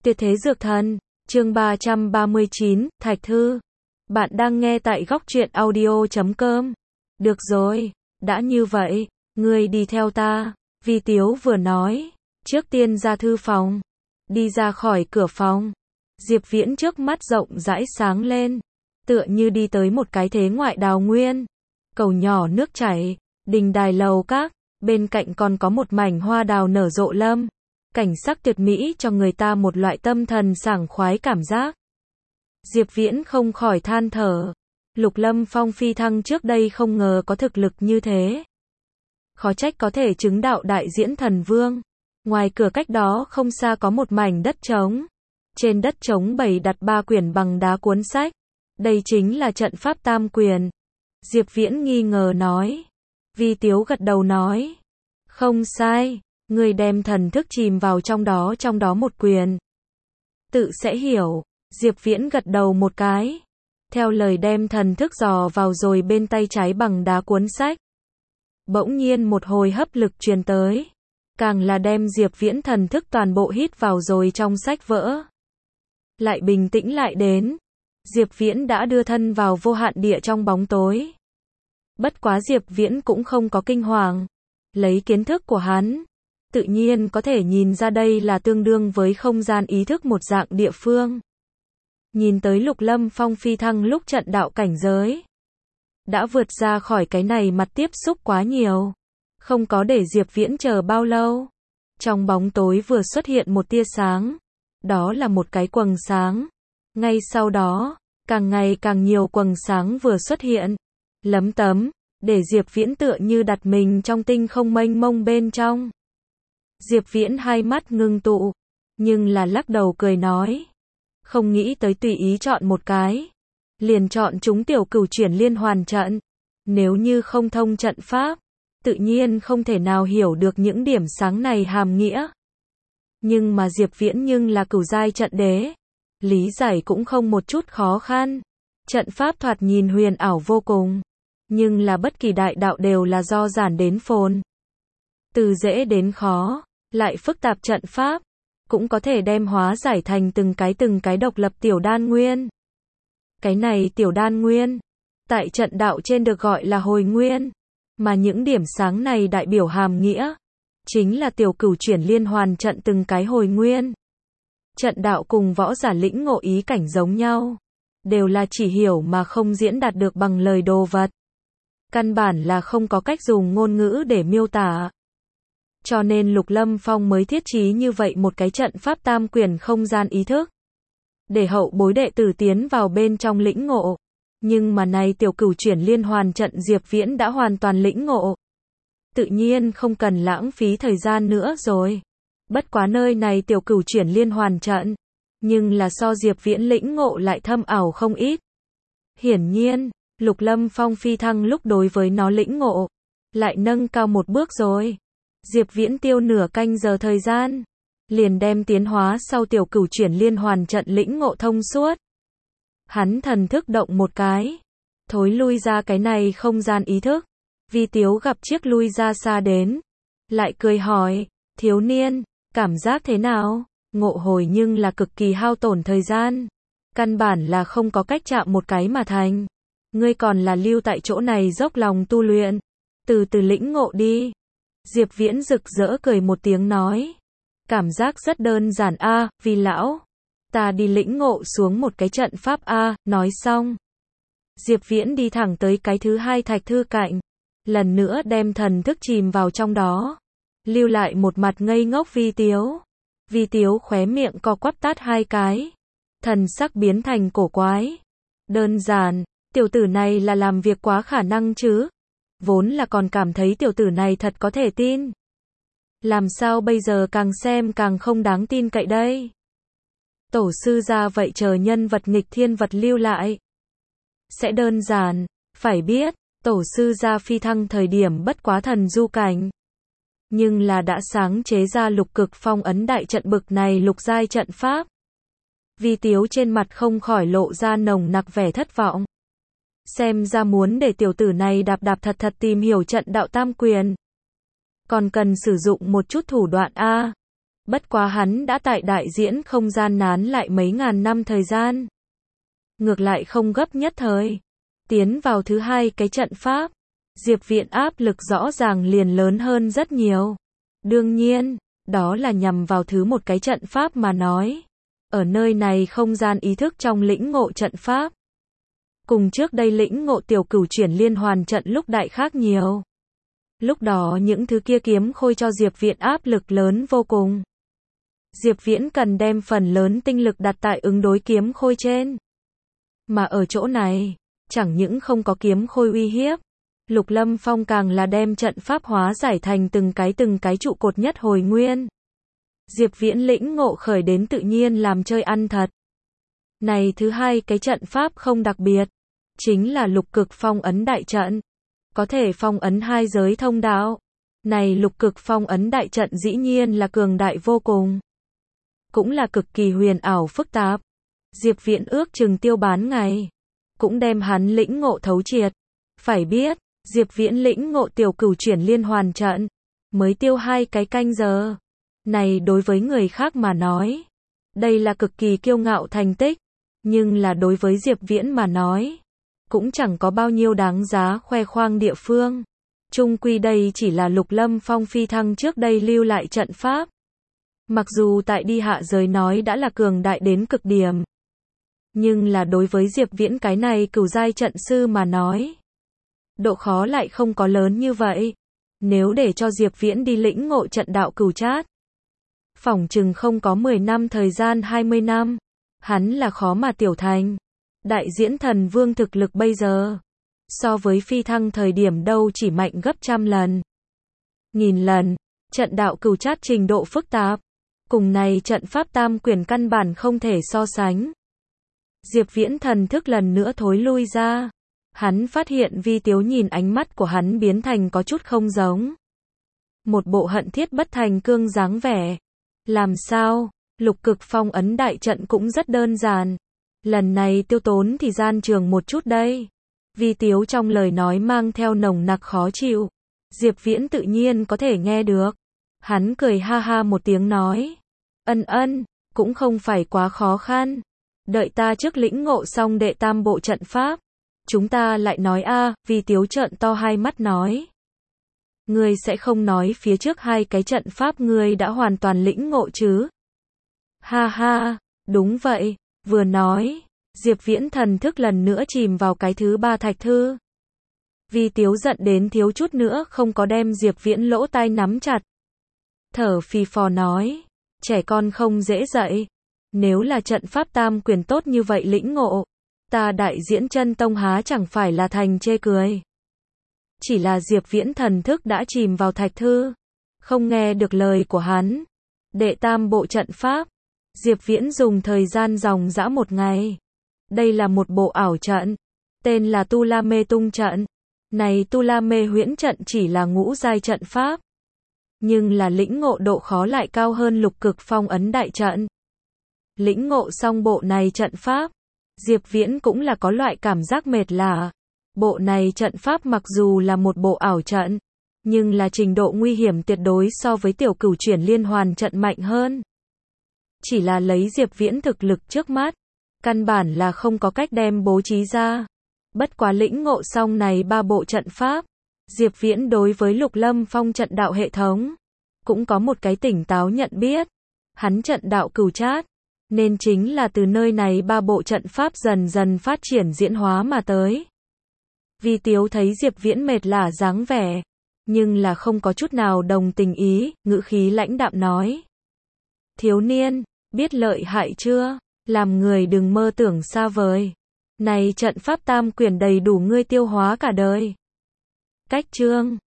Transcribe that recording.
Tuyệt thế dược thần, chương 339, Thạch Thư. Bạn đang nghe tại góc truyện audio.com. Được rồi, đã như vậy, ngươi đi theo ta, Vi Tiếu vừa nói, trước tiên ra thư phòng, đi ra khỏi cửa phòng. Diệp Viễn trước mắt rộng rãi sáng lên, tựa như đi tới một cái thế ngoại đào nguyên. Cầu nhỏ nước chảy, đình đài lầu các, bên cạnh còn có một mảnh hoa đào nở rộ lâm. Cảnh sắc tuyệt mỹ cho người ta một loại tâm thần sảng khoái cảm giác. Diệp Viễn không khỏi than thở. Lục Lâm Phong phi thăng trước đây không ngờ có thực lực như thế. Khó trách có thể chứng đạo đại diễn thần vương. Ngoài cửa cách đó không xa có một mảnh đất trống. Trên đất trống bày đặt 3 quyển bằng đá cuốn sách. Đây chính là trận pháp tam quyền. Diệp Viễn nghi ngờ nói. Vi Tiếu gật đầu nói. Không sai. Người đem thần thức chìm vào trong đó một quyền. Tự sẽ hiểu. Diệp Viễn gật đầu một cái. Theo lời đem thần thức dò vào rồi bên tay trái bằng đá cuốn sách. Bỗng nhiên một hồi hấp lực truyền tới. Càng là đem Diệp Viễn thần thức toàn bộ hít vào rồi trong sách vỡ. Lại bình tĩnh lại đến. Diệp Viễn đã đưa thân vào vô hạn địa trong bóng tối. Bất quá Diệp Viễn cũng không có kinh hoàng. Lấy kiến thức của hắn, tự nhiên có thể nhìn ra đây là tương đương với không gian ý thức một dạng địa phương. Nhìn tới Lục Lâm Phong phi thăng lúc trận đạo cảnh giới. Đã vượt ra khỏi cái này mặt tiếp xúc quá nhiều. Không có để Diệp Viễn chờ bao lâu. Trong bóng tối vừa xuất hiện một tia sáng. Đó là một cái quầng sáng. Ngay sau đó, càng ngày càng nhiều quầng sáng vừa xuất hiện. Lấm tấm, để Diệp Viễn tựa như đặt mình trong tinh không mênh mông bên trong. Diệp Viễn hai mắt ngưng tụ, nhưng là lắc đầu cười nói. Không nghĩ tới tùy ý chọn một cái. Liền chọn chúng tiểu cửu chuyển liên hoàn trận. Nếu như không thông trận pháp, tự nhiên không thể nào hiểu được những điểm sáng này hàm nghĩa. Nhưng mà Diệp Viễn nhưng là cửu giai trận đế. Lý giải cũng không một chút khó khăn. Trận pháp thoạt nhìn huyền ảo vô cùng. Nhưng là bất kỳ đại đạo đều là do giản đến phồn. Từ dễ đến khó, lại phức tạp trận pháp, cũng có thể đem hóa giải thành từng cái độc lập tiểu đan nguyên. Cái này tiểu đan nguyên, tại trận đạo trên được gọi là hồi nguyên, mà những điểm sáng này đại biểu hàm nghĩa, chính là tiểu cửu chuyển liên hoàn trận từng cái hồi nguyên. Trận đạo cùng võ giả lĩnh ngộ ý cảnh giống nhau, đều là chỉ hiểu mà không diễn đạt được bằng lời đồ vật. Căn bản là không có cách dùng ngôn ngữ để miêu tả. Cho nên Lục Lâm Phong mới thiết trí như vậy một cái trận pháp tam quyền không gian ý thức. Để hậu bối đệ tử tiến vào bên trong lĩnh ngộ. Nhưng mà này tiểu cửu chuyển liên hoàn trận Diệp Viễn đã hoàn toàn lĩnh ngộ. Tự nhiên không cần lãng phí thời gian nữa rồi. Bất quá nơi này tiểu cửu chuyển liên hoàn trận. Nhưng là so Diệp Viễn lĩnh ngộ lại thâm ảo không ít. Hiển nhiên, Lục Lâm Phong phi thăng lúc đối với nó lĩnh ngộ. Lại nâng cao một bước rồi. Diệp Viễn tiêu nửa canh giờ thời gian. Liền đem tiến hóa sau tiểu cửu chuyển liên hoàn trận lĩnh ngộ thông suốt. Hắn thần thức động một cái. Thối lui ra cái này không gian ý thức. Vi Tiếu gặp chiếc lui ra xa đến. Lại cười hỏi, thiếu niên, cảm giác thế nào? Ngộ hồi nhưng là cực kỳ hao tổn thời gian. Căn bản là không có cách chạm một cái mà thành. Ngươi còn là lưu tại chỗ này dốc lòng tu luyện. Từ từ lĩnh ngộ đi. Diệp Viễn rực rỡ cười một tiếng nói. Cảm giác rất đơn giản a, Vi lão. Ta đi lĩnh ngộ xuống một cái trận pháp a, nói xong. Diệp Viễn đi thẳng tới cái thứ hai thạch thư cạnh. Lần nữa đem thần thức chìm vào trong đó. Lưu lại một mặt ngây ngốc Vi Tiếu. Vi Tiếu khóe miệng co quắp tát hai cái. Thần sắc biến thành cổ quái. Đơn giản, tiểu tử này là làm việc quá khả năng chứ. Vốn là còn cảm thấy tiểu tử này thật có thể tin. Làm sao bây giờ càng xem càng không đáng tin cậy đây. Tổ sư ra vậy chờ nhân vật nghịch thiên vật lưu lại. Sẽ đơn giản, phải biết, tổ sư ra phi thăng thời điểm bất quá thần du cảnh. Nhưng là đã sáng chế ra lục cực phong ấn đại trận bực này lục giai trận pháp. Vi Tiếu trên mặt không khỏi lộ ra nồng nặc vẻ thất vọng. Xem ra muốn để tiểu tử này đạp thật tìm hiểu trận đạo tam quyền. Còn cần sử dụng một chút thủ đoạn a. Bất quá hắn đã tại đại diễn không gian nán lại mấy ngàn năm thời gian. Ngược lại không gấp nhất thời. Tiến vào thứ hai cái trận pháp, Diệp Viễn áp lực rõ ràng liền lớn hơn rất nhiều. Đương nhiên, đó là nhằm vào thứ một cái trận pháp mà nói. Ở nơi này không gian ý thức trong lĩnh ngộ trận pháp. Cùng trước đây lĩnh ngộ tiểu cửu chuyển liên hoàn trận lúc đại khác nhiều. Lúc đó những thứ kia kiếm khôi cho Diệp Viễn áp lực lớn vô cùng. Diệp Viễn cần đem phần lớn tinh lực đặt tại ứng đối kiếm khôi trên. Mà ở chỗ này, chẳng những không có kiếm khôi uy hiếp, Lục Lâm Phong càng là đem trận pháp hóa giải thành từng cái trụ cột nhất hồi nguyên. Diệp Viễn lĩnh ngộ khởi đến tự nhiên làm chơi ăn thật. Này thứ hai cái trận pháp không đặc biệt, chính là lục cực phong ấn đại trận. Có thể phong ấn hai giới thông đạo. Này lục cực phong ấn đại trận dĩ nhiên là cường đại vô cùng. Cũng là cực kỳ huyền ảo phức tạp. Diệp Viễn ước chừng tiêu bán ngày. Cũng đem hắn lĩnh ngộ thấu triệt. Phải biết, Diệp Viễn lĩnh ngộ tiểu cửu chuyển liên hoàn trận. Mới tiêu 2 cái canh giờ. Này đối với người khác mà nói. Đây là cực kỳ kiêu ngạo thành tích. Nhưng là đối với Diệp Viễn mà nói. Cũng chẳng có bao nhiêu đáng giá khoe khoang địa phương. Chung quy đây chỉ là Lục Lâm Phong phi thăng trước đây lưu lại trận pháp. Mặc dù tại đi hạ giới nói đã là cường đại đến cực điểm. Nhưng là đối với Diệp Viễn cái này cửu giai trận sư mà nói. Độ khó lại không có lớn như vậy. Nếu để cho Diệp Viễn đi lĩnh ngộ trận đạo cửu trát. Phỏng chừng không có 10 năm thời gian 20 năm. Hắn là khó mà tiểu thành. Đại diễn thần vương thực lực bây giờ. So với phi thăng thời điểm đâu chỉ mạnh gấp trăm lần. Nghìn lần. Trận đạo cửu trát trình độ phức tạp. Cùng này trận pháp tam quyền căn bản không thể so sánh. Diệp Viễn thần thức lần nữa thối lui ra. Hắn phát hiện Vi Tiếu nhìn ánh mắt của hắn biến thành có chút không giống. Một bộ hận thiết bất thành cương dáng vẻ. Làm sao? Lục cực phong ấn đại trận cũng rất đơn giản. Lần này tiêu tốn thì gian trường một chút đây. Vi Tiếu trong lời nói mang theo nồng nặc khó chịu. Diệp Viễn tự nhiên có thể nghe được. Hắn cười ha ha một tiếng nói. Ân, cũng không phải quá khó khăn. Đợi ta trước lĩnh ngộ xong đệ tam bộ trận pháp. Chúng ta lại nói Vi Tiếu trợn to hai mắt nói. Ngươi sẽ không nói phía trước 2 cái trận pháp ngươi đã hoàn toàn lĩnh ngộ chứ? Ha ha, đúng vậy, vừa nói, Diệp Viễn thần thức lần nữa chìm vào cái thứ 3 thạch thư. Vi Tiếu giận đến thiếu chút nữa không có đem Diệp Viễn lỗ tai nắm chặt. Thở phì phò nói, trẻ con không dễ dạy. Nếu là trận pháp tam quyền tốt như vậy lĩnh ngộ, ta đại diễn chân tông há chẳng phải là thành chê cười. Chỉ là Diệp Viễn thần thức đã chìm vào thạch thư, không nghe được lời của hắn. Đệ tam bộ trận pháp, Diệp Viễn dùng thời gian dòng dã 1 ngày. Đây là một bộ ảo trận, tên là Tu La Mê Tung trận. Này Tu La Mê huyễn trận chỉ là ngũ giai trận pháp, nhưng là lĩnh ngộ độ khó lại cao hơn lục cực phong ấn đại trận. Lĩnh ngộ xong bộ này trận pháp, Diệp Viễn cũng là có loại cảm giác mệt lả. Bộ này trận pháp mặc dù là một bộ ảo trận, nhưng là trình độ nguy hiểm tuyệt đối so với tiểu cửu chuyển liên hoàn trận mạnh hơn. Chỉ là lấy Diệp Viễn thực lực trước mắt, căn bản là không có cách đem bố trí ra. Bất quá lĩnh ngộ xong này 3 bộ trận pháp, Diệp Viễn đối với Lục Lâm Phong trận đạo hệ thống, cũng có một cái tỉnh táo nhận biết. Hắn trận đạo cửu trát, nên chính là từ nơi này 3 bộ trận pháp dần dần phát triển diễn hóa mà tới. Vi Tiếu thấy Diệp Viễn mệt lả dáng vẻ, nhưng là không có chút nào đồng tình ý, ngữ khí lãnh đạm nói. Thiếu niên, biết lợi hại chưa? Làm người đừng mơ tưởng xa vời. Này trận pháp tam quyền đầy đủ ngươi tiêu hóa cả đời. Cách chương